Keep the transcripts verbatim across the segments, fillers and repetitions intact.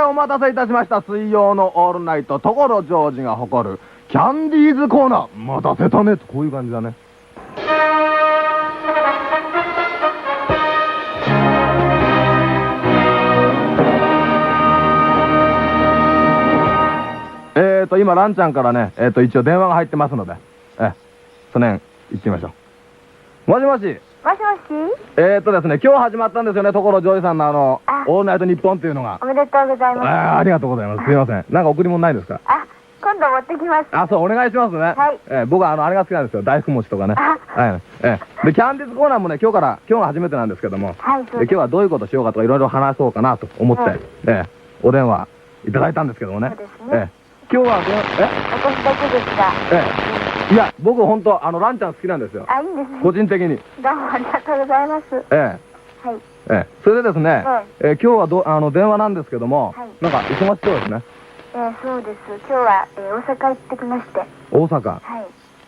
お待たせいたしました。水曜のオールナイト所ジョージが誇るキャンディーズコーナー。待たせたねと、こういう感じだね。えーと今ランちゃんからね、えーと一応電話が入ってますので、えその辺行ってみましょう。もしもし。 もしもし。 えーとですね、今日始まったんですよね、所ジョージさんのあのオールナイトニッポンっていうのが。 おめでとうございます。 あありがとうございます。すいません、なんか贈り物ないですか？ あ、今度持ってきます。 あ、そう、お願いしますね。 はい。 えー、僕はあのあれが好きなんですよ、大福餅とかね。はい。えー、でキャンディーズコーナーもね、今日から今日が初めてなんですけども、 はい、 で今日はどういうことしようかとかいろいろ話そうかなと思って、えー、お電話いただいたんですけどもね。 そうですね。 えー、今日はどう、え？ 私だけですが。 ええ、いや、僕本当あのランちゃん好きなんですよ。 あ、いいんですね。 個人的に。 どうもありがとうございます。 ええ。 はい。 ええ、それでですね、ええ、今日はどあの電話なんですけども、なんか忙しそうですね。 ええ、そうです。今日はえ大阪行ってきまして。 大阪。 はい。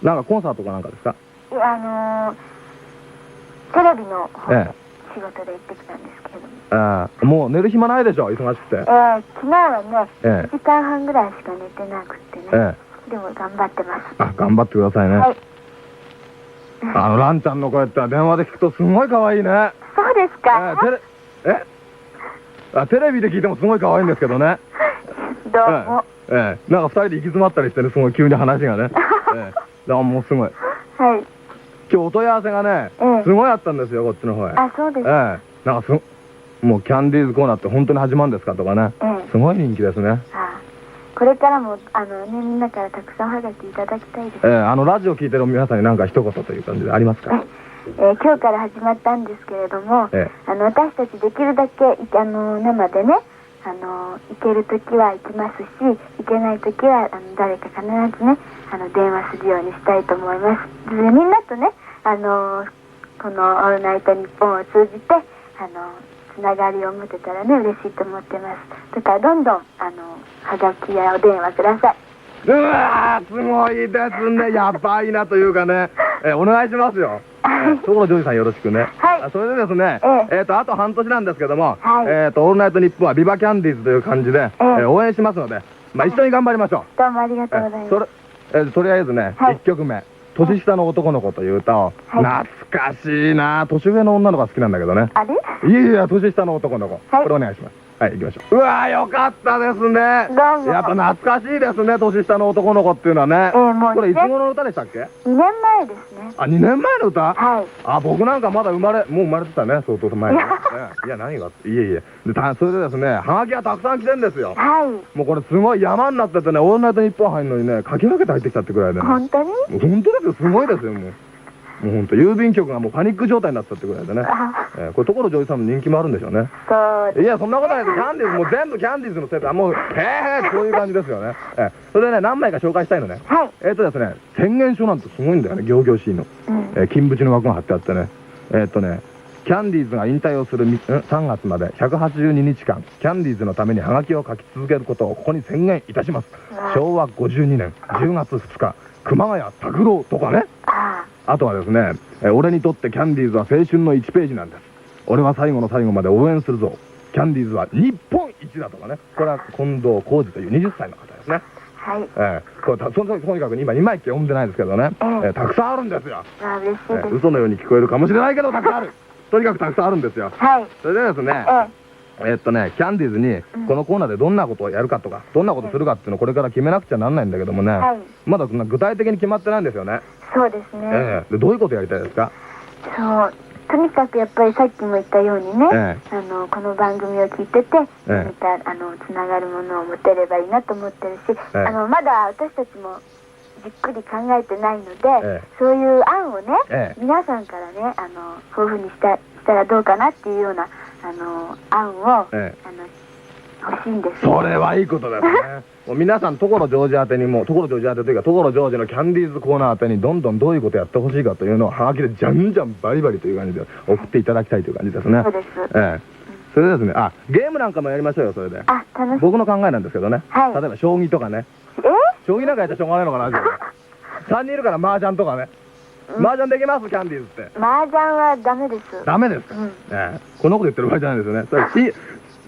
なんかコンサートかなんかですか？ いや、あのテレビの方で仕事で行ってきたんですけれども。 ああ、もう寝る暇ないでしょ、忙しくて。ええ、 昨日はね、いちじかんはんぐらいしか寝てなくてね。ええ。でも頑張ってます。あ、 頑張ってくださいね。はい。あのランちゃんの声って電話で聞くとすごい可愛いね。 そうですか。 テレえあテレビで聞いてもすごい可愛いんですけどね。 どうも。 ええ、なんか二人で行き詰まったりしてね、すごい急に話がね。ええ、だからもうすごい。はい。今日お問い合わせがね、すごいあったんですよ、こっちの方へ。 あ、そうです。 ええ、なんかすもうキャンディーズコーナーって本当に始まるんですかとかね。すごい人気ですね。これからもあのね、みんなからたくさんおはがきいただきたいです。ええ、あのラジオ聞いてる皆さんに何か一言という感じでありますか？え今日から始まったんですけれども、あの私たちできるだけあの生でね、あの行ける時は行きますし、行けない時はあの誰か必ずね、あの電話するようにしたいと思います。でみんなとね、あのこのオールナイトニッポンを通じてあのつながりを持てたらね、嬉しいと思ってます。だからどんどんあのはがきやお電話ください。うわー、すごいですね。やばいなというかね、えお願いしますよ。所ジョージさんよろしくね。はい。それでですね、えっとあと半年なんですけども、えっとオールナイトニッポンはビバキャンディーズという感じで応援しますので、まあ一緒に頑張りましょう。どうもありがとうございます。それとりあえずね、いっきょくめ。年下の男の子という歌を、懐かしいな。年上の女の子が好きなんだけどね。あれ？いやいや、年下の男の子。これお願いします。はい、行きましょう。うわー、よかったですね。やっぱ懐かしいですね、年下の男の子っていうのはね。これいつ頃の歌でしたっけ？にねんまえですね。あ、にねんまえの歌？はい。あ、僕なんかまだ生まれ、もう生まれてたね、相当前に。いや、何が？いえいえ。で、それでですね、はがきがたくさん来てんですよ。はい。もうこれすごい山になっててね、オールナイトニッポン入るのにね、かき分けて入ってきたってくらいでね。本当に？本当ですよ、すごいですよ、もう。もう本当郵便局がもうパニック状態になったってくらいでね。えー、これ所ジョージさんの人気もあるんでしょうね。そう。いや、そんなことないです。キャンディーズもう全部キャンディーズのせいで、もうへえへえこういう感じですよね。えー、それでね、何枚か紹介したいのね。はい。えっとですね、宣言書なんてすごいんだよね、仰々しいの。うん、えー、金縁の枠が貼ってあってね。えっとね、キャンディーズが引退をするさんがつまでひゃくはちじゅうににちかん、キャンディーズのためにハガキを書き続けることをここに宣言いたします。しょうわごじゅうにねんじゅうがつふつか、熊谷拓郎とかね。あとはですね、え俺にとってキャンディーズは青春のいちページなんです。俺は最後の最後まで応援するぞ。キャンディーズは日本一だとかね。これは近藤浩二というにじゅっさいの方ですね。はい。えー、これとにかく今にまいっき読んでないですけどね、えー、たくさんあるんですよ。あ、嬉しいです。嘘のように聞こえるかもしれないけどたくさんある。とにかくたくさんあるんですよ。はい。それでですね、えっとね、キャンディーズにこのコーナーでどんなことをやるかとか、どんなことするかっていうのをこれから決めなくちゃなんないんだけどもね、まだそんな具体的に決まってないんですよね。そうですね。ええ、でどういうことやりたいですか？そう、とにかくやっぱりさっきも言ったようにね、ええ、あのこの番組を聞いてて、ええ、またあのつながるものを持てればいいなと思ってるし、ええ、あのまだ私たちもじっくり考えてないので、ええ、そういう案をね、ええ、皆さんからね、あのこういうふうにしたしたらどうかなっていうようなあの案を、ええ、あの欲しいんです。それはいいことですね。もう皆さん所ジョージ宛てにも所ジョージ宛てというか所ジョージのキャンディーズコーナー宛てにどんどんどういうことやってほしいかというのをはがきでじゃんじゃんバリバリという感じで送っていただきたいという感じですね。そうです。ええ。それでですね、あ、ゲームなんかもやりましょうよ、それで。あ、楽しい。僕の考えなんですけどね。はい。例えば将棋とかね。え？将棋なんかやったらしょうがないのかな、さんにんいるから麻雀とかね。麻雀できます、キャンディーズって。麻雀はダメです。ダメですか？うん。ええ。こんなこと言ってる場合じゃないですよね。それし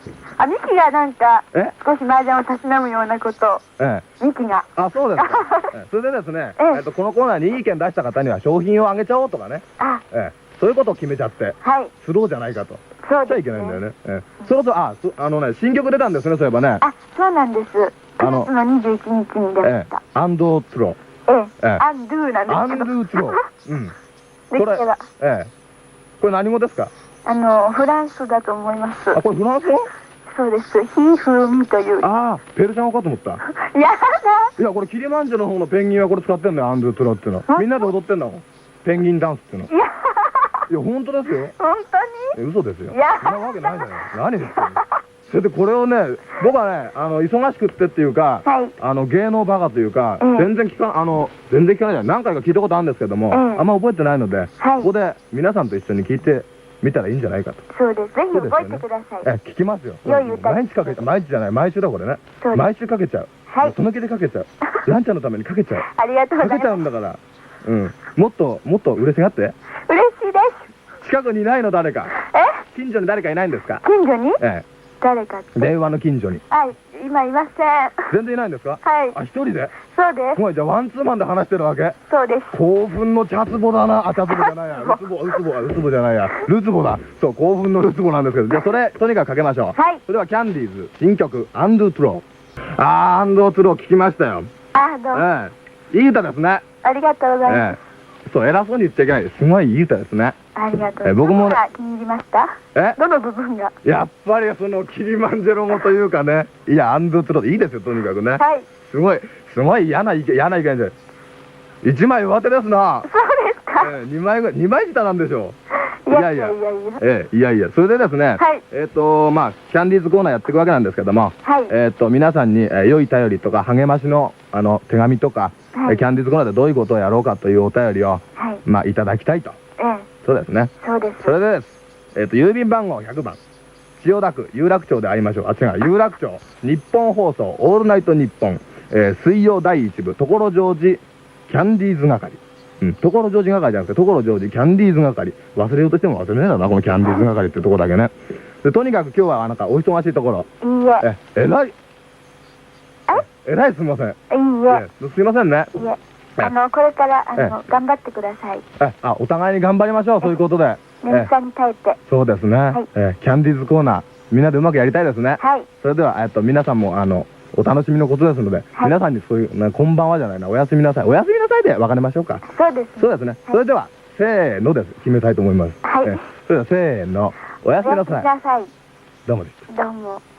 あ、ミキがなんかえ少し麻雀をたしなむようなことを。 ええ。 ミキが。 あ、そうですか。ええそれでですね、 えええっと、このコーナーにいい意見出した方には商品をあげちゃおうとかね。 あ、 ええ。そういうことを決めちゃって、 はい。 スローじゃないかと。 そうですね。 しちゃいけないんだよね。ええ。それと、あ、そあのね、新曲出たんですね、そういえばね。 あ、そうなんです。 あのくがつのにじゅういちにちに出まええした。。 アンドツロええええ。アンドゥなんー。アンですけど。 ドツロー。うん。 できれば。 ええ。これ何語ですか？ あの、フランスだと思います。 あ、これフランス語？ そうです。ひふみという。 ああ、ペルシャ語かと思った。 やだ。 いや、これキリマンジャロの方のペンギンはこれ使ってんだよ、アンドゥトロっていうの。みんなで踊ってんだもん。ペンギンダンスっていうの。 いや、 いや、本当ですよ。 本当にえ嘘ですよ。 いやそんなわけないじゃない。何言ってんの。それでこれをね、僕はね、あの、忙しくってっていうか、 はいあの、芸能バカというか、 ええ全然聞か、あの、全然聞かないじゃん。何回か聞いたことあるんですけども、 ええあんま覚えてないので、 はいここで皆さんと一緒に聞いてみたらいいんじゃないかと。 そうです。ぜひそうですよね覚えてください。 え、聞きますよ。 良い歌毎日かけて、毎日じゃない、毎週だこれね。 そうです毎週かけちゃう。 はいその気でかけちゃう。ランちゃんのためにかけちゃう。 ありがとうごかけちゃざいまうんだから。うん。もっと、もっと嬉しがって。 す。嬉しいです。 近くにいないの誰か。 え近所に誰かいないんですか？ 近所にえ誰かっえ。 て。 電話の近所に。 はい、今いません。 全然いないんですか？ はいあ、一人で？ そうですす。ごい、じゃあワンツーマンで話してるわけ？ そうです。 興奮のチャツボだな。あ、チャツボじゃないや。ルツボ、ルツボ、ルツボじゃないや。ルツボだ。そう、興奮のルツボなんですけど。じゃあそれ、とにかくかけましょう。 はいそれではキャンディーズ、新曲、アンドゥトロー。あー、アンドゥトロー聞きましたよ。 あ、どうも。 ええ。いい歌ですね。 ありがとうございます。 ええ。そう、偉そうに言っちゃいけない。すごいいい歌ですね。 ありがとう。 え僕もねどのが気に入りましたえどの部分がやっぱりそのキリマンジェロ語というかね。いや、アンドゥトローでいいですよ、とにかくね。 はい。 すごい、すごい嫌な意見、嫌な意見で。一枚上手ですな。 そうですか。 ええ、二枚ぐらい、二枚下なんでしょう。 いやいやいやいや。 ええ、いやいや、それでですね、 はいえっと、まあ、キャンディーズコーナーやっていくわけなんですけども、 はい。 えっと、皆さんに、えー良い便りとか励ましの、あの、手紙とか、 はいえーキャンディーズコーナーでどういうことをやろうかというお便りを、 はい。 まあ、いただきたいと。 ええ、 そうですね。 そうです。 それでです。えっと、郵便番号ひゃくばん。千代田区有楽町で会いましょう。あ、違う、有楽町。日本放送、オールナイトニッポン。えー水曜第一部、所ジョージ、キャンディーズ係。うん、所ジョージ係じゃなくて、所ジョージ、キャンディーズ係。忘れようとしても忘れないだろうな、このキャンディーズ係ってとこだけね。で、とにかく今日は、なんか、お忙しいところ。 いいえ。 え、えらい。ええらいすみません。 いいえ。 えすいませんね。 いえ。あの、これから、あえの、頑張ってください。 え、あ、お互いに頑張りましょう、そういうことで。 年間に耐えて。 そうですね。 はいえキャンディーズコーナー、みんなでうまくやりたいですね。 はい。 それでは、えっと、皆さんも、あの、お楽しみのことですので、 はい皆さんにそういう、ね、こんばんはじゃないな、おやすみなさい。おやすみなさいで別れましょうか。 そうですね。 そうですね。 はいそれでは、せーのです。決めたいと思います。 はいえそれでは、せーの。おやすみなさい。 おやすみなさい。 どうもでした。 どうも。